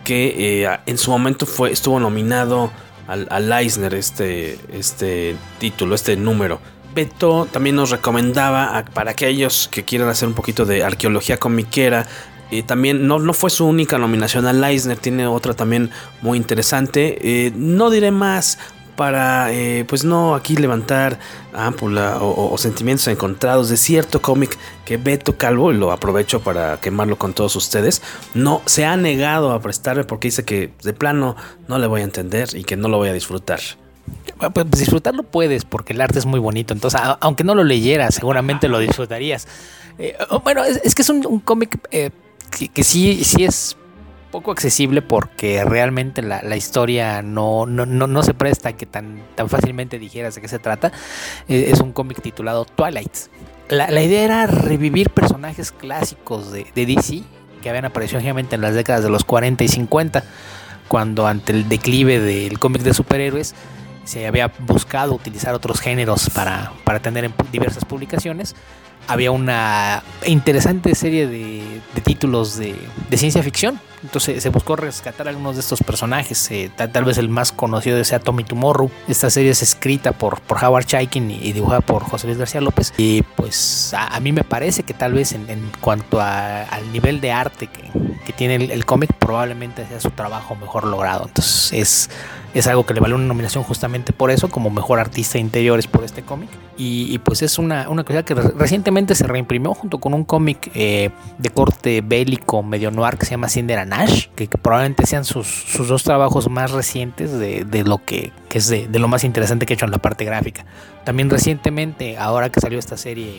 que en su momento estuvo nominado al Eisner este título, este número. Beto también nos recomendaba para aquellos que quieran hacer un poquito de arqueología comiquera. También no fue su única nominación al Eisner, tiene otra también muy interesante. No diré más para pues no aquí levantar ámpula o sentimientos encontrados de cierto cómic que Beto Calvo, y lo aprovecho para quemarlo con todos ustedes, no se ha negado a prestarme porque dice que de plano no le voy a entender y que no lo voy a disfrutar. Pues disfrutarlo puedes porque el arte es muy bonito, entonces aunque no lo leyeras seguramente lo disfrutarías. Bueno, es que es un cómic que sí es poco accesible porque realmente la historia no se presta a que tan fácilmente dijeras de qué se trata. Es un cómic titulado Twilight. La idea era revivir personajes clásicos de DC que habían aparecido obviamente en las décadas de los 40 y 50, cuando ante el declive del cómic de superhéroes se había buscado utilizar otros géneros para tener en diversas publicaciones. Había una interesante serie de títulos de ciencia ficción. Entonces se buscó rescatar algunos de estos personajes. Tal vez el más conocido sea Tommy Tomorrow. Esta serie es escrita por Howard Chaykin y dibujada por José Luis García López. Y pues a mí me parece que tal vez en cuanto al nivel de arte que tiene el cómic, probablemente sea su trabajo mejor logrado. Entonces es algo que le valió una nominación justamente por eso, como mejor artista de interiores por este cómic. Y pues es una cosa que recientemente se reimprimió junto con un cómic de corte bélico medio noir que se llama Cinder and Ash, que probablemente sean sus dos trabajos más recientes de lo que es de lo más interesante que he hecho en la parte gráfica. También recientemente, ahora que salió esta serie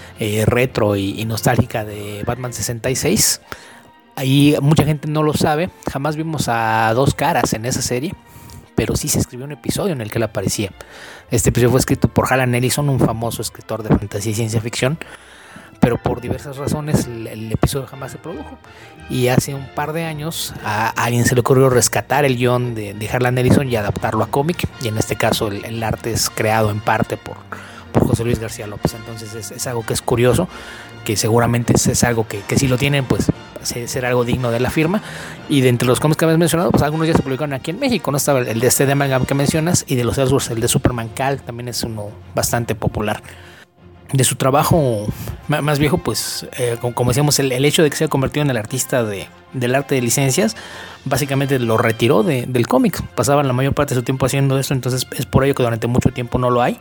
retro y nostálgica de Batman 66, ahí mucha gente no lo sabe, jamás vimos a Dos Caras en esa serie, pero sí se escribió un episodio en el que él aparecía. Este episodio fue escrito por Alan Ellison, un famoso escritor de fantasía y ciencia ficción, pero por diversas razones el episodio jamás se produjo. Y hace un par de años a alguien se le ocurrió rescatar el guión de Harlan Ellison y adaptarlo a cómic, y en este caso el arte es creado en parte por José Luis García López. Entonces es algo que es curioso, que seguramente es algo que si lo tienen, pues será algo digno de la firma. Y de entre los cómics que habías mencionado, pues algunos ya se publicaron aquí en México, ¿no? Estaba el de este de Amalgam que mencionas, y de los Elseworlds el de Superman Cal también es uno bastante popular. De su trabajo más viejo, pues como decíamos, el hecho de que se haya convertido en el artista del arte de licencias, básicamente lo retiró del cómic. Pasaban la mayor parte de su tiempo haciendo esto, entonces es por ello que durante mucho tiempo no lo hay.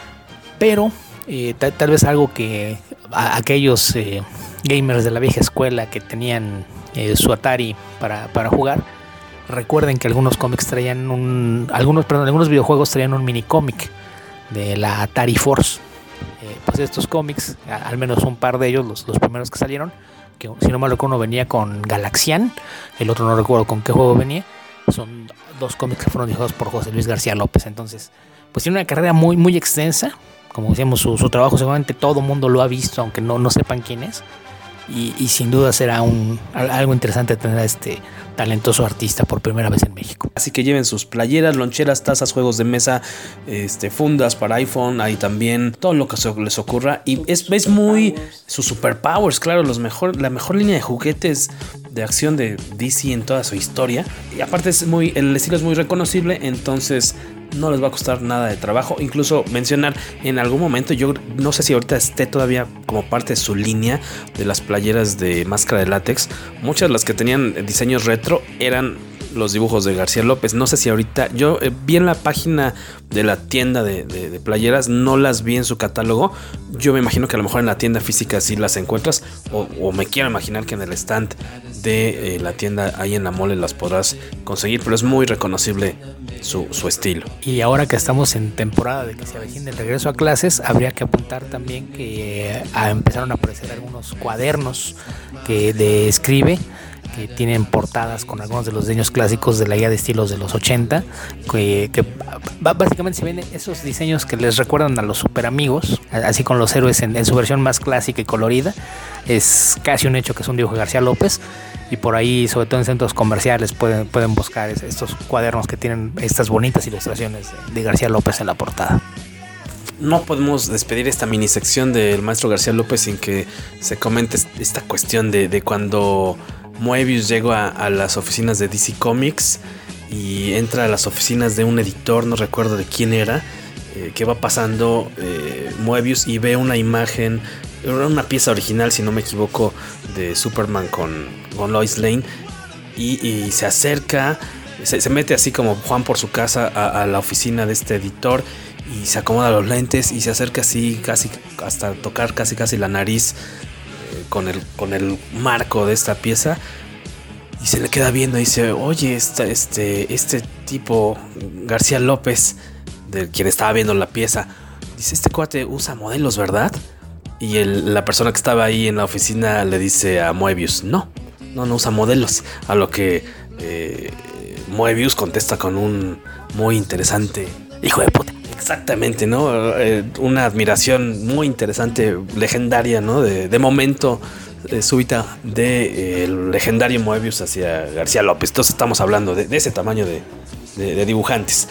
Pero tal vez algo que aquellos gamers de la vieja escuela que tenían su Atari para jugar, recuerden que algunos cómics traían algunos videojuegos traían un mini cómic de la Atari Force. Pues estos cómics, al menos un par de ellos, los primeros que salieron, que si no me recuerdo uno venía con Galaxian, el otro no recuerdo con qué juego venía, son dos cómics que fueron dibujados por José Luis García López. Entonces pues tiene una carrera muy muy extensa. Como decíamos, su trabajo seguramente todo mundo lo ha visto, aunque no sepan quién es. Y sin duda será algo interesante tener a este talentoso artista por primera vez en México. Así que lleven sus playeras, loncheras, tazas, juegos de mesa, fundas para iPhone, ahí también todo lo que les ocurra. Y es muy sus superpowers, claro, la mejor línea de juguetes de acción de DC en toda su historia. Y aparte el estilo es muy reconocible, entonces no les va a costar nada de trabajo. Incluso mencionar en algún momento, yo no sé si ahorita esté todavía como parte de su línea de las playeras de máscara de látex. Muchas de las que tenían diseños retro eran los dibujos de García López. No sé si ahorita, yo vi en la página de la tienda de playeras, no las vi en su catálogo. Yo me imagino que a lo mejor en la tienda física sí las encuentras, o me quiero imaginar que en el stand de la tienda ahí en la mole las podrás conseguir, pero es muy reconocible su estilo. Y ahora que estamos en temporada de que se avecina el regreso a clases, habría que apuntar también que empezaron a aparecer algunos cuadernos de Escribe, que tienen portadas con algunos de los diseños clásicos de la guía de estilos de los 80, que básicamente se ven esos diseños que les recuerdan a los super amigos, así con los héroes en su versión más clásica y colorida. Es casi un hecho que es un dibujo de García López, y por ahí, sobre todo en centros comerciales, pueden buscar estos cuadernos que tienen estas bonitas ilustraciones de García López en la portada. No podemos despedir esta mini sección del maestro García López sin que se comente esta cuestión de cuando Moebius llega a las oficinas de DC Comics y entra a las oficinas de un editor, no recuerdo de quién era, que va pasando Moebius y ve una imagen, una pieza original, si no me equivoco, de Superman con Lois Lane, y se acerca, se mete así como Juan por su casa a la oficina de este editor y se acomoda los lentes y se acerca así casi hasta tocar casi la nariz con el marco de esta pieza, y se le queda viendo y dice: oye, este tipo García López, de quien estaba viendo la pieza, dice: este cuate usa modelos, ¿verdad? Y la persona que estaba ahí en la oficina le dice a Moebius: no usa modelos. A lo que Moebius contesta con un muy interesante: hijo de puta. Exactamente, ¿no? Una admiración muy interesante, legendaria, ¿no? De momento súbita del legendario Moebius hacia García López. Entonces estamos hablando de ese tamaño de dibujantes.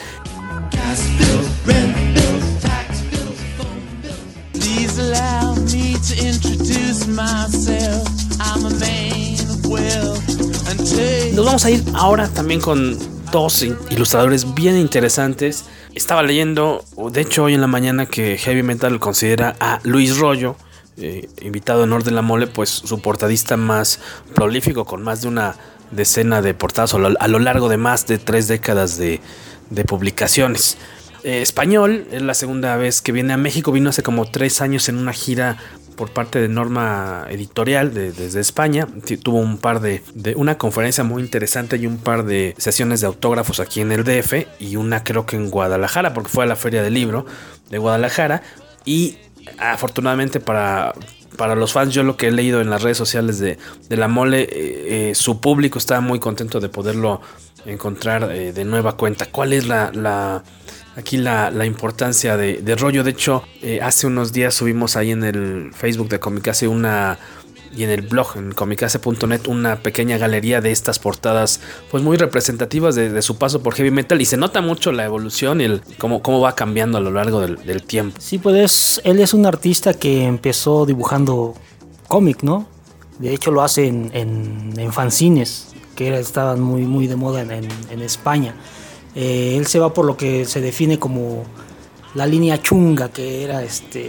Nos vamos a ir ahora también con dos ilustradores bien interesantes. Estaba leyendo, de hecho hoy en la mañana, que Heavy Metal considera a Luis Rollo, invitado de honor de la Mole, pues su portadista más prolífico, con más de una decena de portadas a lo largo de más de 3 décadas de publicaciones. Español, es la segunda vez que viene a México. Vino hace como 3 años en una gira por parte de Norma Editorial desde España. Tuvo una conferencia muy interesante y un par de sesiones de autógrafos aquí en el DF, y una creo que en Guadalajara, porque fue a la Feria del Libro de Guadalajara. Y afortunadamente para los fans, yo lo que he leído en las redes sociales de la Mole, su público estaba muy contento de poderlo encontrar de nueva cuenta. ¿Cuál es aquí la importancia de Rollo? De hecho, hace unos días subimos ahí en el Facebook de Comicase y en el blog, en comicase.net, una pequeña galería de estas portadas, pues muy representativas de su paso por Heavy Metal, y se nota mucho la evolución y cómo va cambiando a lo largo del tiempo. Sí, pues él es un artista que empezó dibujando cómic, ¿no? De hecho lo hace en fanzines, que estaban muy de moda en España. Él se va por lo que se define como la línea chunga, que era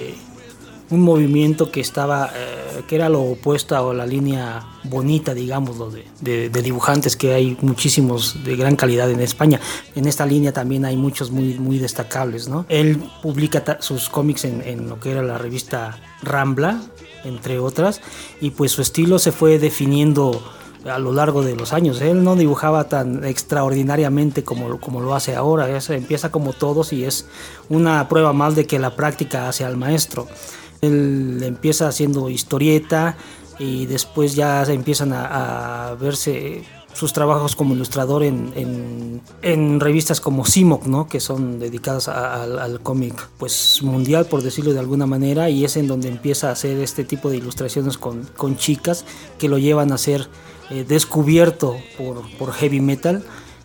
un movimiento que estaba que era lo opuesto a la línea bonita, digámoslo, de dibujantes, que hay muchísimos de gran calidad en España. En esta línea también hay muchos muy destacables, ¿no? Él publica sus cómics en lo que era la revista Rambla, entre otras, y pues su estilo se fue definiendo a lo largo de los años. Él no dibujaba tan extraordinariamente como lo hace ahora. Empieza como todos y es una prueba más de que la práctica hace al maestro. Él empieza haciendo historieta y después ya se empiezan a verse sus trabajos como ilustrador en revistas como CIMOC, ¿no? Que son dedicadas al cómic pues mundial, por decirlo de alguna manera, y es en donde empieza a hacer este tipo de ilustraciones con chicas que lo llevan a ser descubierto por Heavy Metal.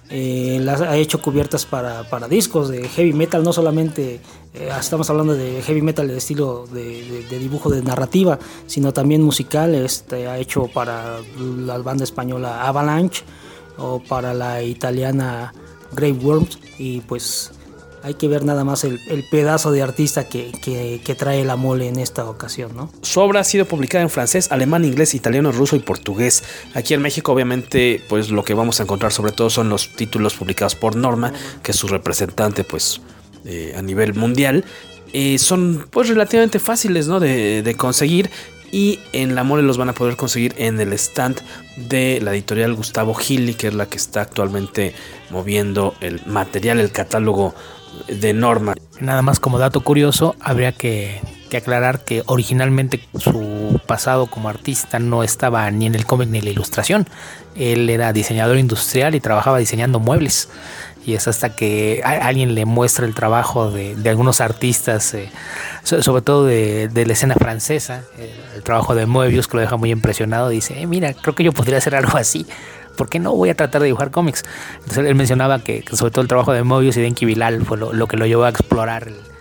Ha hecho cubiertas para discos de Heavy Metal, no solamente estamos hablando de Heavy Metal de estilo de dibujo de narrativa, sino también musical. Ha hecho para la banda española Avalanche o para la italiana Grave Worms, y pues hay que ver nada más el pedazo de artista que trae la Mole en esta ocasión, ¿no? Su obra ha sido publicada en francés, alemán, inglés, italiano, ruso y portugués. Aquí en México, obviamente, pues lo que vamos a encontrar sobre todo son los títulos publicados por Norma, que es su representante pues a nivel mundial. Son pues relativamente fáciles, ¿no? de conseguir, y en la Mole los van a poder conseguir en el stand de la editorial Gustavo Gili, que es la que está actualmente moviendo el material, el catálogo de Norma. Nada más como dato curioso, habría que aclarar que originalmente su pasado como artista no estaba ni en el cómic ni en la ilustración. Él era diseñador industrial y trabajaba diseñando muebles, y es hasta que alguien le muestra el trabajo de algunos artistas, sobre todo de la escena francesa, el trabajo de Moebius, que lo deja muy impresionado. Dice: mira, creo que yo podría hacer algo así, ¿por qué no voy a tratar de dibujar cómics? Entonces él mencionaba que sobre todo el trabajo de Moebius y de Enki Bilal fue lo que lo llevó a explorar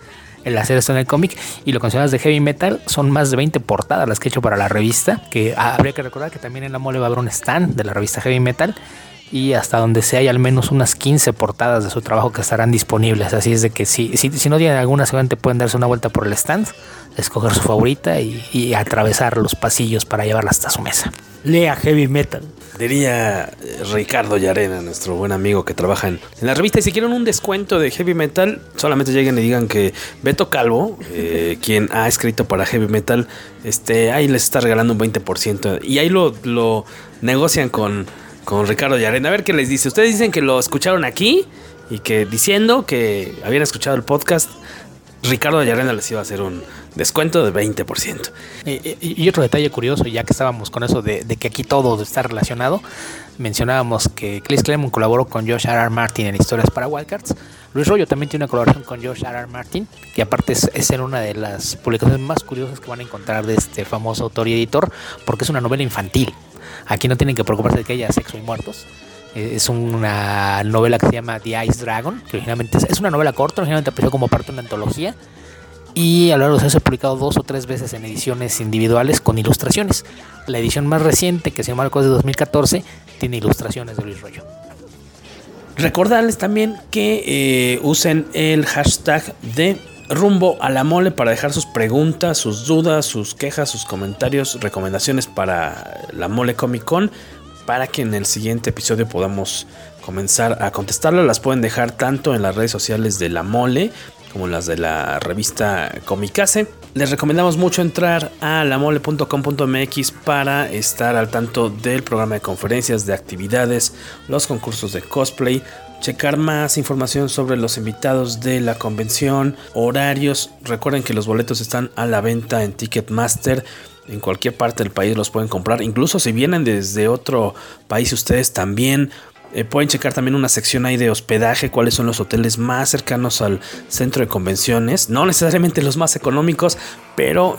el hacer esto en el cómic. Y lo que mencionas de heavy metal, son más de 20 portadas las que he hecho para la revista, que habría que recordar que también en la mole va a haber un stand de la revista Heavy Metal, y hasta donde sea hay al menos unas 15 portadas de su trabajo que estarán disponibles. Así es de que si no tienen alguna, seguramente pueden darse una vuelta por el stand, escoger su favorita y atravesar los pasillos para llevarla hasta su mesa. Lea Heavy Metal. Diría Ricardo Llarena, nuestro buen amigo que trabaja en la revista. Y si quieren un descuento de Heavy Metal, solamente lleguen y digan que Beto Calvo, quien ha escrito para Heavy Metal, ahí les está regalando un 20%. Y ahí lo negocian con Ricardo Llarena. A ver qué les dice. Ustedes dicen que lo escucharon aquí y que diciendo que habían escuchado el podcast, Ricardo Llarena les iba a hacer un descuento de 20%. Y otro detalle curioso, ya que estábamos con eso de que aquí todo está relacionado, mencionábamos que Chris Claremont colaboró con George R.R. Martin en Historias para Wildcats. Luis Royo también tiene una colaboración con George R.R. Martin, que aparte es en una de las publicaciones más curiosas que van a encontrar de este famoso autor y editor, porque es una novela infantil. Aquí no tienen que preocuparse de que haya sexo y muertos. Es una novela que se llama The Ice Dragon, que originalmente es una novela corta, originalmente apareció como parte de una antología, y a lo largo de eso se ha publicado 2 o 3 veces en ediciones individuales con ilustraciones. La edición más reciente, que se llama Marcos de 2014, tiene ilustraciones de Luis Royo. Recordarles también que usen el hashtag de Rumbo a la Mole para dejar sus preguntas, sus dudas, sus quejas, sus comentarios, recomendaciones para la Mole Comic Con, para que en el siguiente episodio podamos comenzar a contestarlo. Las pueden dejar tanto en las redes sociales de la Mole como las de la revista Comicase. Les recomendamos mucho entrar a lamole.com.mx para estar al tanto del programa de conferencias, de actividades, los concursos de cosplay, checar más información sobre los invitados de la convención, horarios. Recuerden que los boletos están a la venta en Ticketmaster. En cualquier parte del país los pueden comprar. Incluso si vienen desde otro país, ustedes también pueden checar también una sección ahí de hospedaje, cuáles son los hoteles más cercanos al centro de convenciones. No necesariamente los más económicos, pero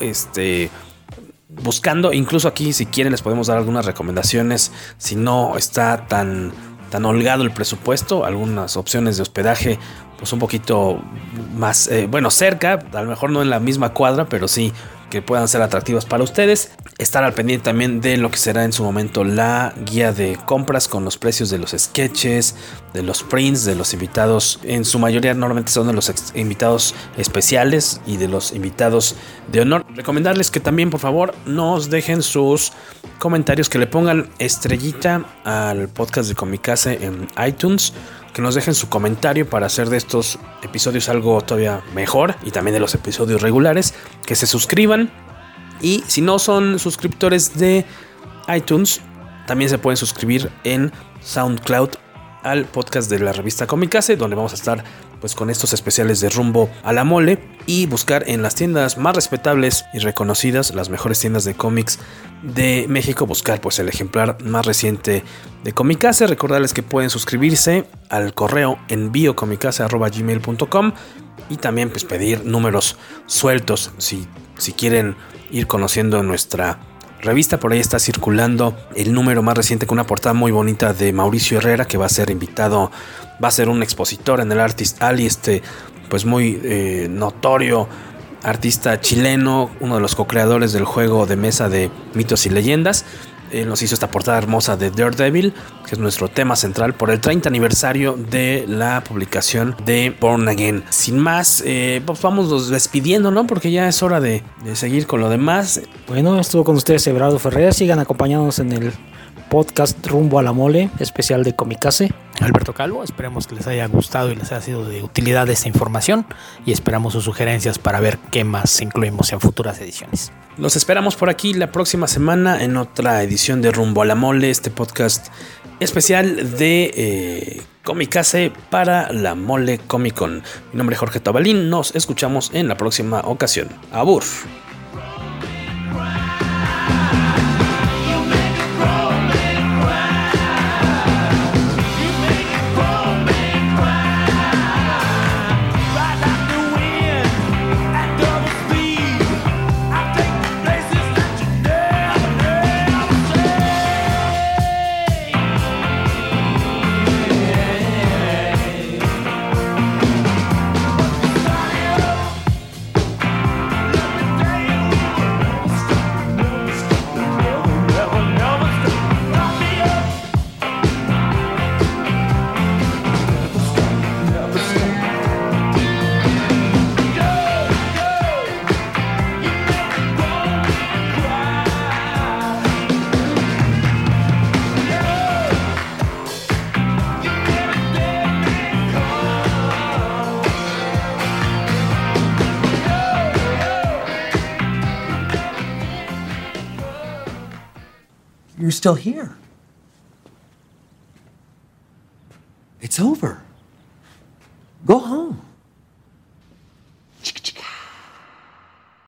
buscando, incluso aquí si quieren les podemos dar algunas recomendaciones. Si no está tan holgado el presupuesto, algunas opciones de hospedaje pues un poquito más, cerca, a lo mejor no en la misma cuadra, pero sí que puedan ser atractivas para ustedes. Estar al pendiente también de lo que será en su momento la guía de compras con los precios de los sketches, de los prints, de los invitados. En su mayoría normalmente son de los invitados especiales y de los invitados de honor. Recomendarles que también por favor nos dejen sus comentarios, que le pongan estrellita al podcast de Comicase en iTunes, que nos dejen su comentario para hacer de estos episodios algo todavía mejor, y también de los episodios regulares, que se suscriban. Y si no son suscriptores de iTunes, también se pueden suscribir en SoundCloud al podcast de la revista Comicase, donde vamos a estar pues con estos especiales de Rumbo a la Mole, y buscar en las tiendas más respetables y reconocidas, las mejores tiendas de cómics de México, buscar pues el ejemplar más reciente de Comicase. Recordarles que pueden suscribirse al correo enviocomicase@gmail.com, y también pues pedir números sueltos si quieren ir conociendo nuestra revista. Por ahí está circulando el número más reciente con una portada muy bonita de Mauricio Herrera, que va a ser invitado, va a ser un expositor en el Artist Alley, pues muy notorio artista chileno, uno de los co-creadores del juego de mesa de Mitos y Leyendas. Él nos hizo esta portada hermosa de Daredevil, que es nuestro tema central por el 30 aniversario de la publicación de Born Again. Sin más, pues vamos despidiendo, ¿no? Porque ya es hora de seguir con lo demás. Bueno, estuvo con ustedes Everardo Ferrer. Sigan acompañándonos en el podcast Rumbo a la Mole, especial de Comicase. Alberto Calvo, esperemos que les haya gustado y les haya sido de utilidad esta información, y esperamos sus sugerencias para ver qué más incluimos en futuras ediciones. Los esperamos por aquí la próxima semana en otra edición de Rumbo a la Mole, este podcast especial de Comicase para la Mole Comic Con. Mi nombre es Jorge Tobalín, nos escuchamos en la próxima ocasión. Abur. you're still here. It's over. Go home.